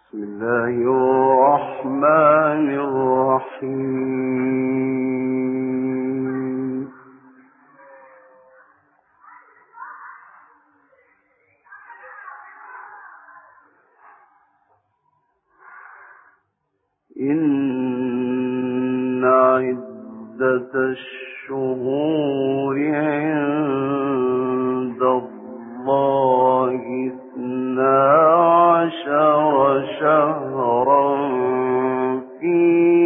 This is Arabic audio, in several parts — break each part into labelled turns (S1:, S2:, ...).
S1: بسم الله الرحمن الرحيم. إن عدة الشهور عند الله 12 شهرا في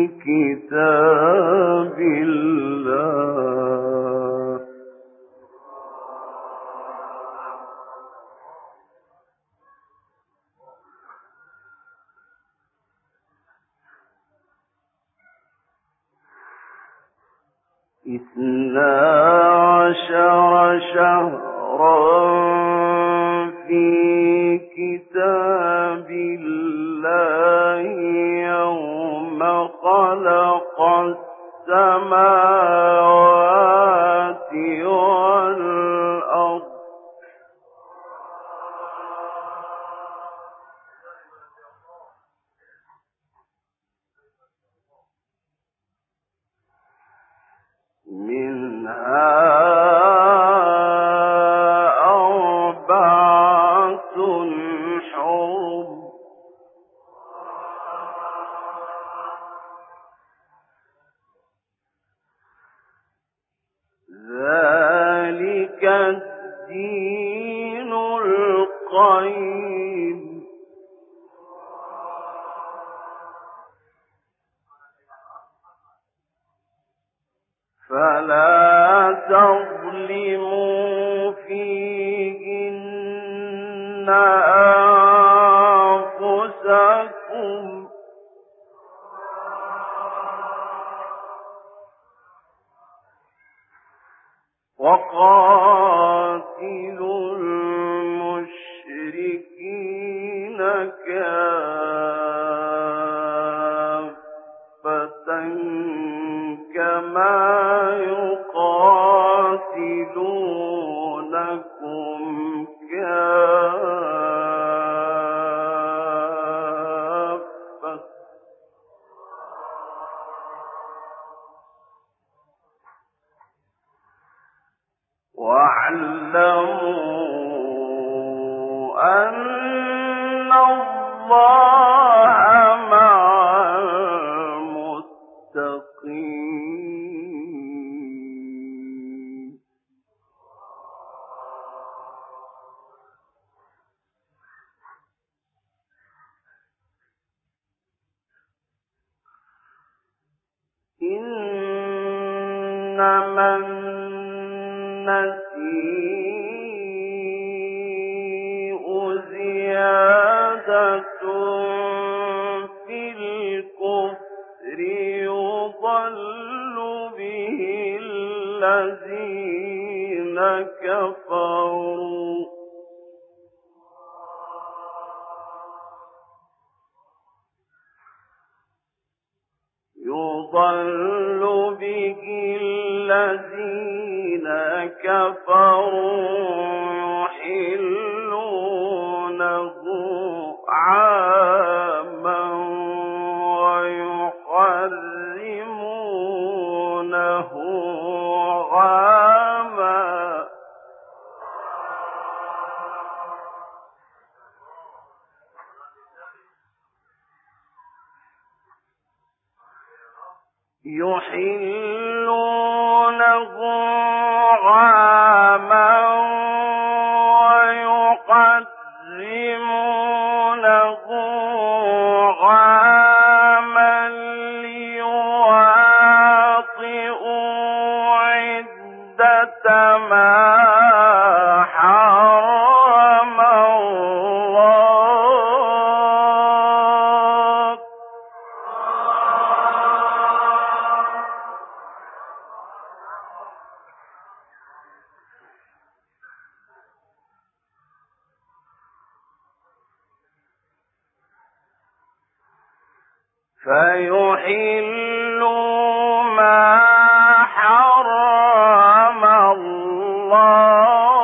S1: كتاب الله شهرا في كتاب الله يوم خلق السماوات والأرض منها أربعة حرم ذلك الدين القيم فلا تظلموا فيهن أنفسكم وقاتلوا المشركين كافة كما يقاتلونكم كافة واعلموا أن الله مع المتقين إنما النسيء زيادة في الكفر يضل به الذين كفروا يحلونه عاما ويحرمونه عاما يحلونه عاما ويحرمونه عاما ليواطئوا عدة ما حرم الله فيحلوا ما حرم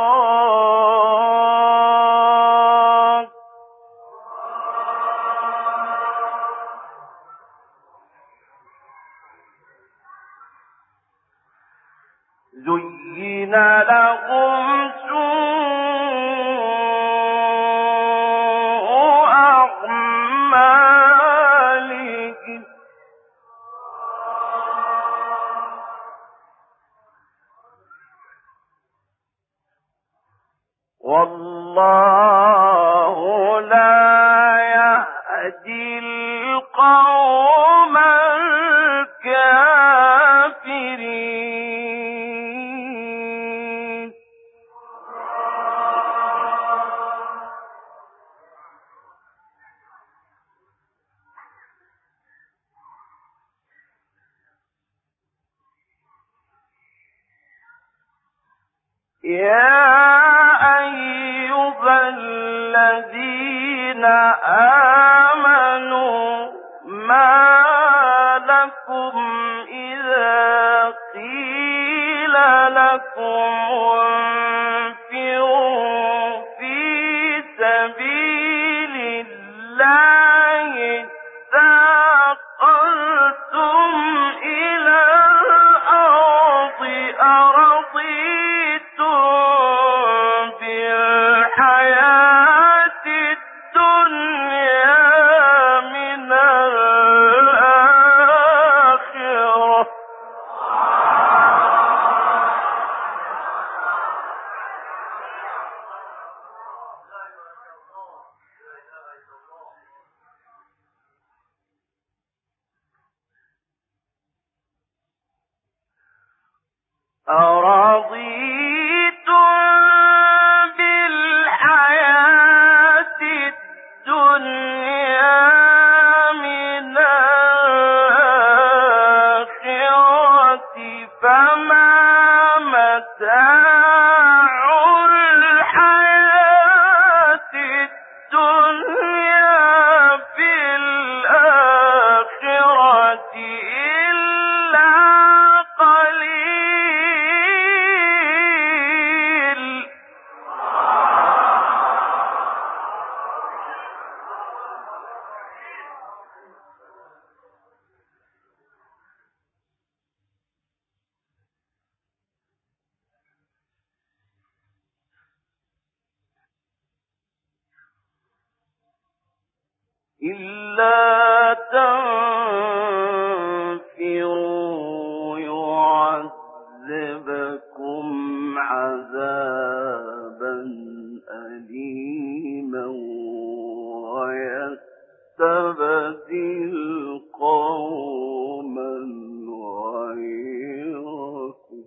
S1: الله والله لا يهدي القوم الكافرين. يا أيها الذين آمنوا ما لكم إذا قيل لكم انفروا في سبيل الله اثاقلتم إلى الأرض أرضيتم بالحياة الدنيا من الآخرة. أرضيتم بالحياة الدنيا من الآخرة فما متاع الحياة الدنيا في الآخرة إلا قليل. إلا تنفروا يعذبكم عذابا أليما ويستبدل قوما غيركم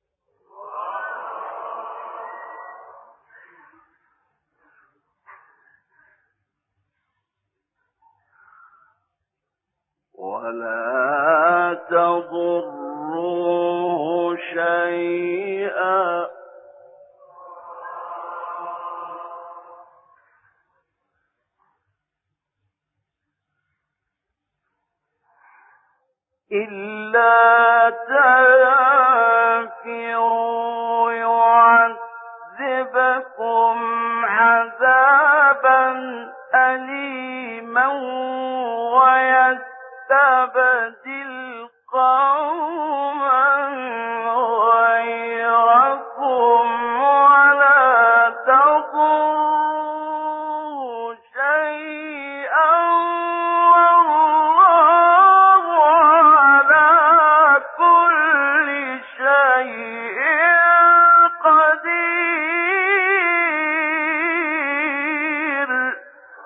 S1: ولا تضروه شيئا إلا تنفروا يعذبكم عذابا أليما ويستبدل قوما غيركم ولا تضروا شيئا والله على كل شيء قدير.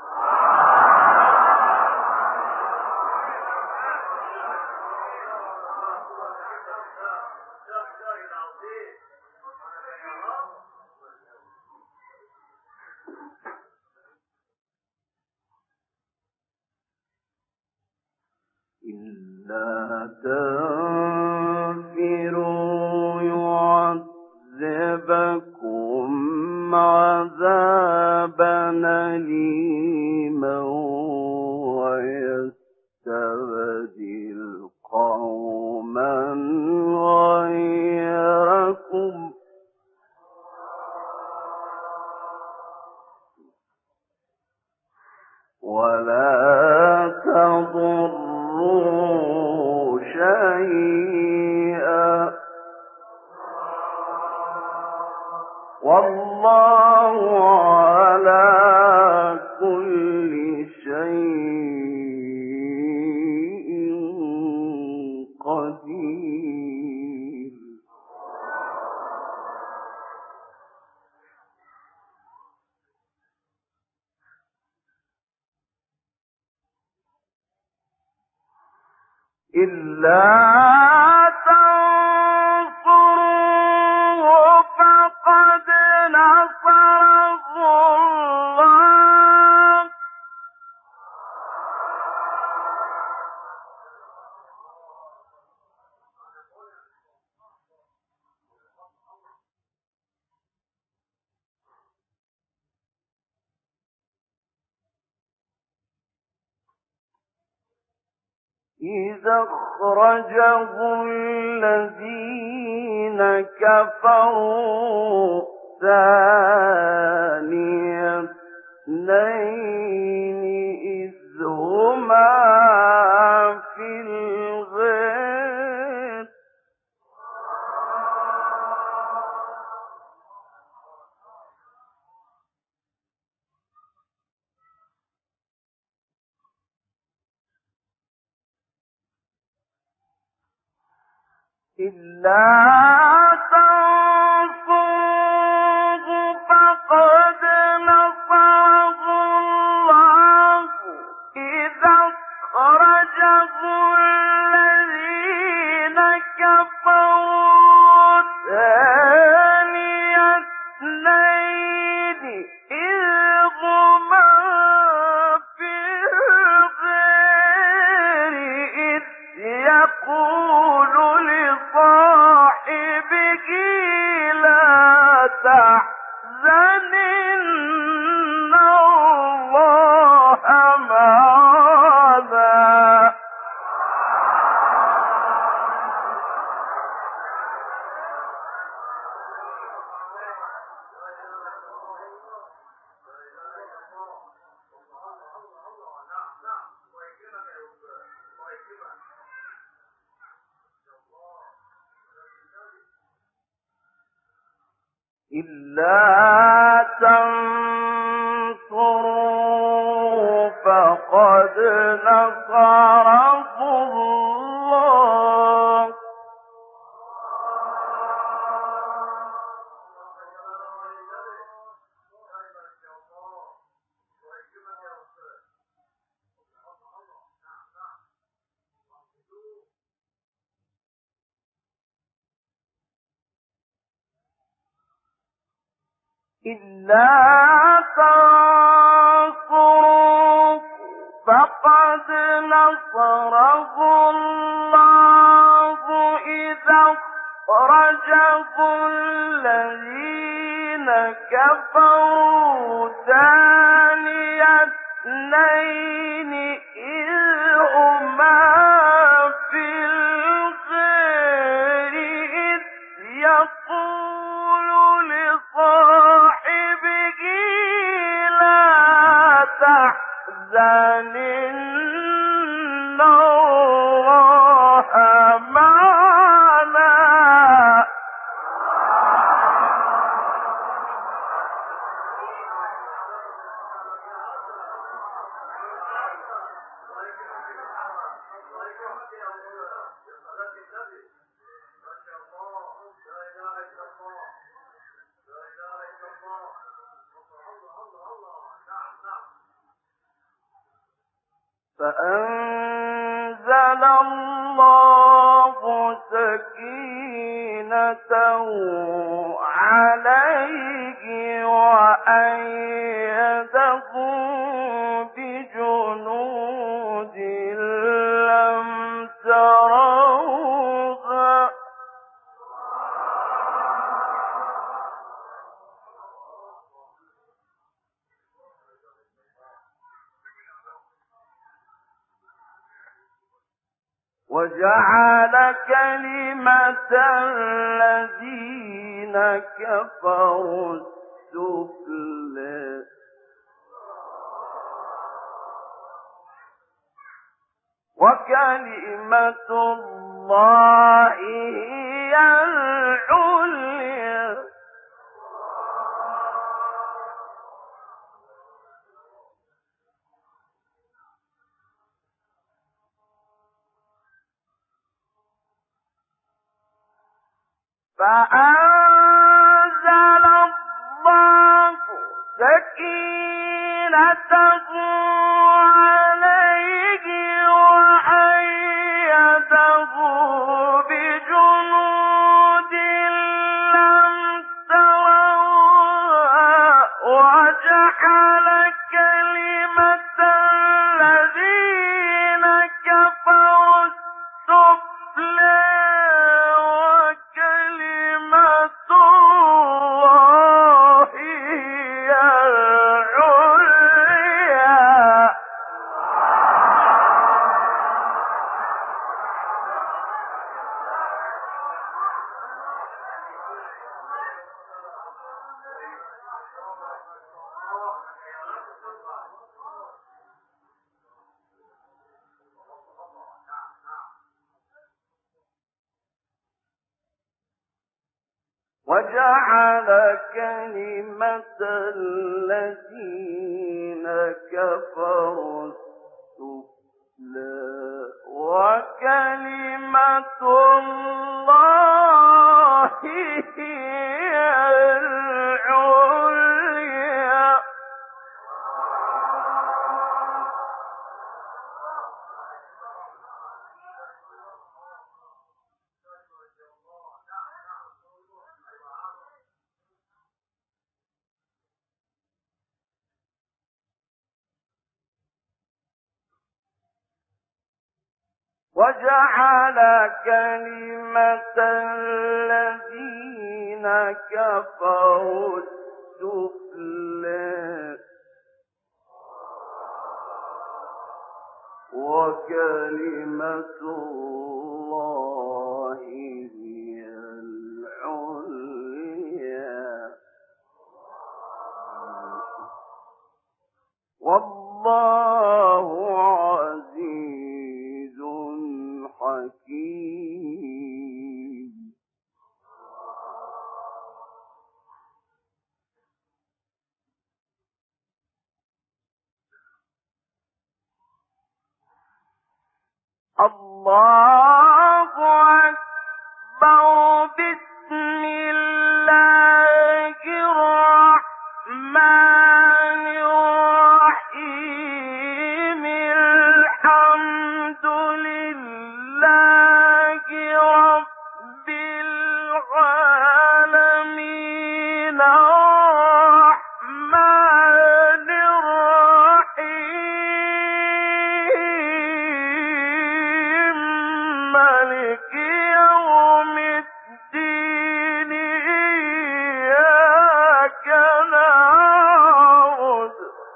S1: إلا تنفروا يعذبكم عذابا أليما ويستبدل قوما غيركم ولا تضروا شيئا والله على كل شيء قدير. إلا تنصروه فقد نصره الله. إذا أخرجه الذين كفروا ثاني اثنين إذ هما في الغار إلا تنصروه فقد نصره الله إذا أخرجه الذين كفروا ثاني اثنين إذ هما في الغار إذ يقول لصاحبه لا تحزن إن الله معنا. إلا تنصروا فقد نصره الله إلا تنصروا فقد نصره الله إذا أخرجه الذين كفروا ثاني اثنين إذ هما في الغار إذ يقول لصاحبه لا تحزن إن الله معنا. فأنزل الله سكينته عليه وأيده بجنود لم تروها وجعل كلمة الذين كفروا السفلى وكلمة الله هي العليا. فأنزل الله سكينته عليه وأيده وجعل كلمة الذين كفروا السفلى وكلمة الله هي العليا وجعل كلمة الذين كفروا السفلى وكلمة الله هي العليا والله عزيز حكيم. الله أكبر. بسم الله الرحمن الرحيم. الحمد لله رب العالمين. الرحمن الرحيم. مالك يوم الدين. إياك نعبد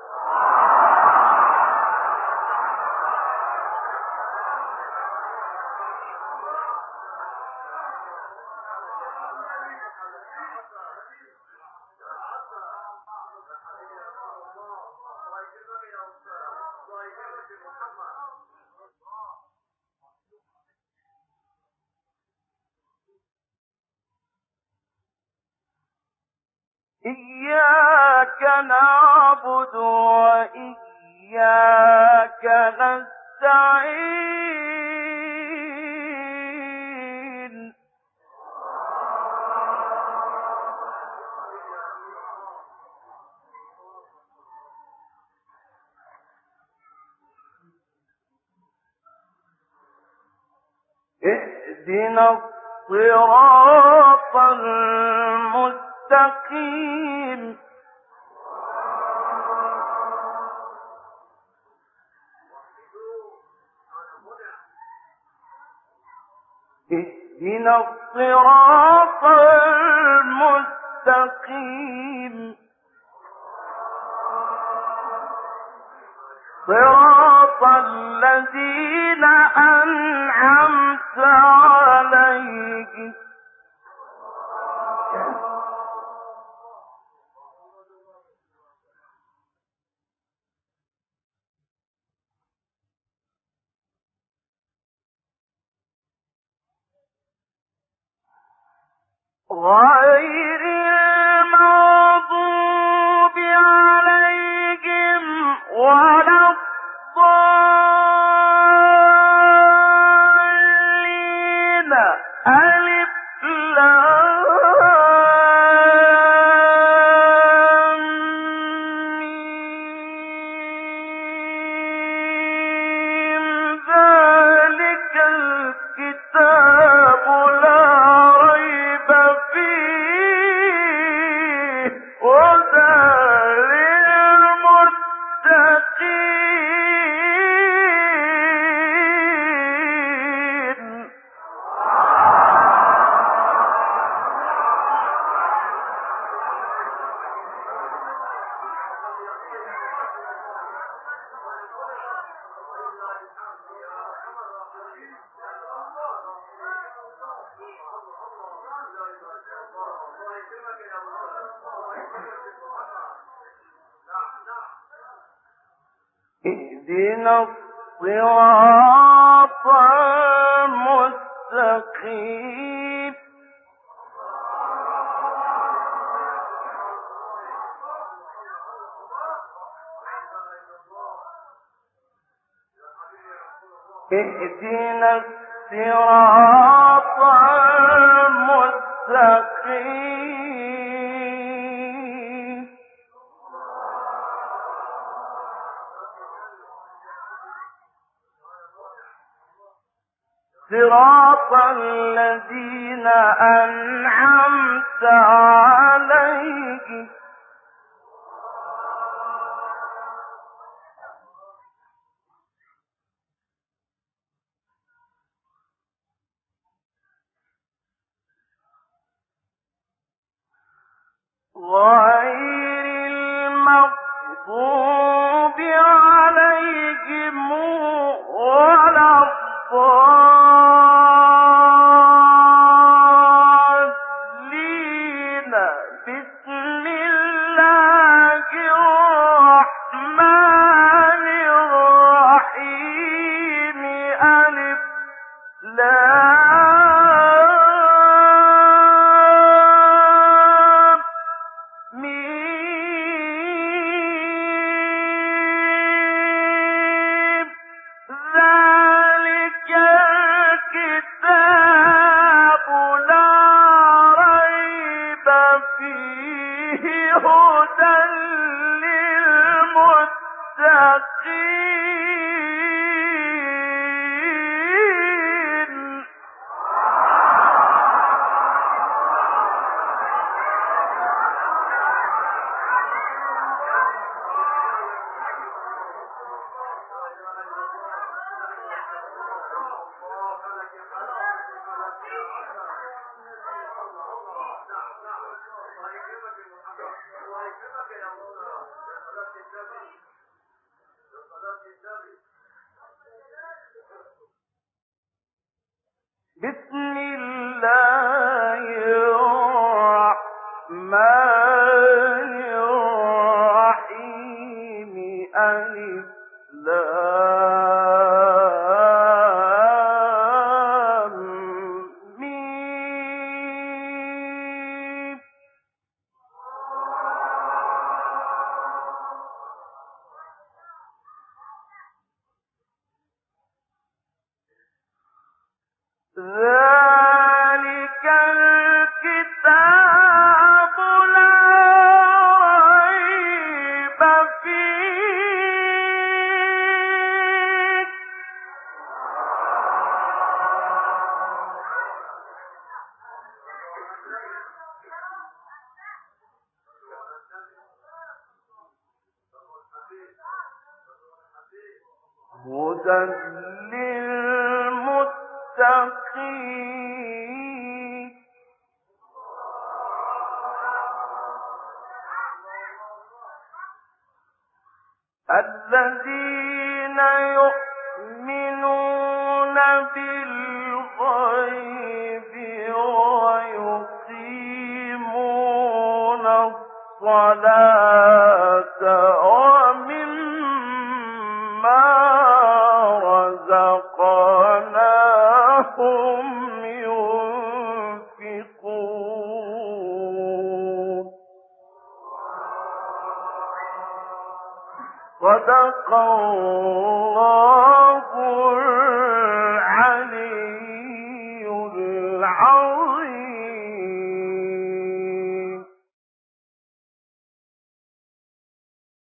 S1: إياك نعبد وإياك نستعين. اهدنا الصراط المستقيم. اهدنا الصراط المستقيم. صراط الذين أنعمت عليهم غير المغضوب عليهم ولا الضالين. ألف لام ميم. ذلك الكتاب لا ريب فيه هدى للمتقين. اهدنا الصراط المستقيم. اهدنا الصراط المستقيم صراط الذين أنعمت عليهم غير المغضوب عليهم ولا الضالين بسم الله الرحمن الرحيم ألف لام ميم ذلك الكتاب لا ريب فيه هدى للمتقين بسم الله الرحمن الرحيم ألف لام ميم ذلك الكتاب لا ريب فيه هدى للمتقين الذين يؤمنون بالغيب ويقيمون الصلاة ومما رزقناهم ينفقون صدق الله العلي العظيم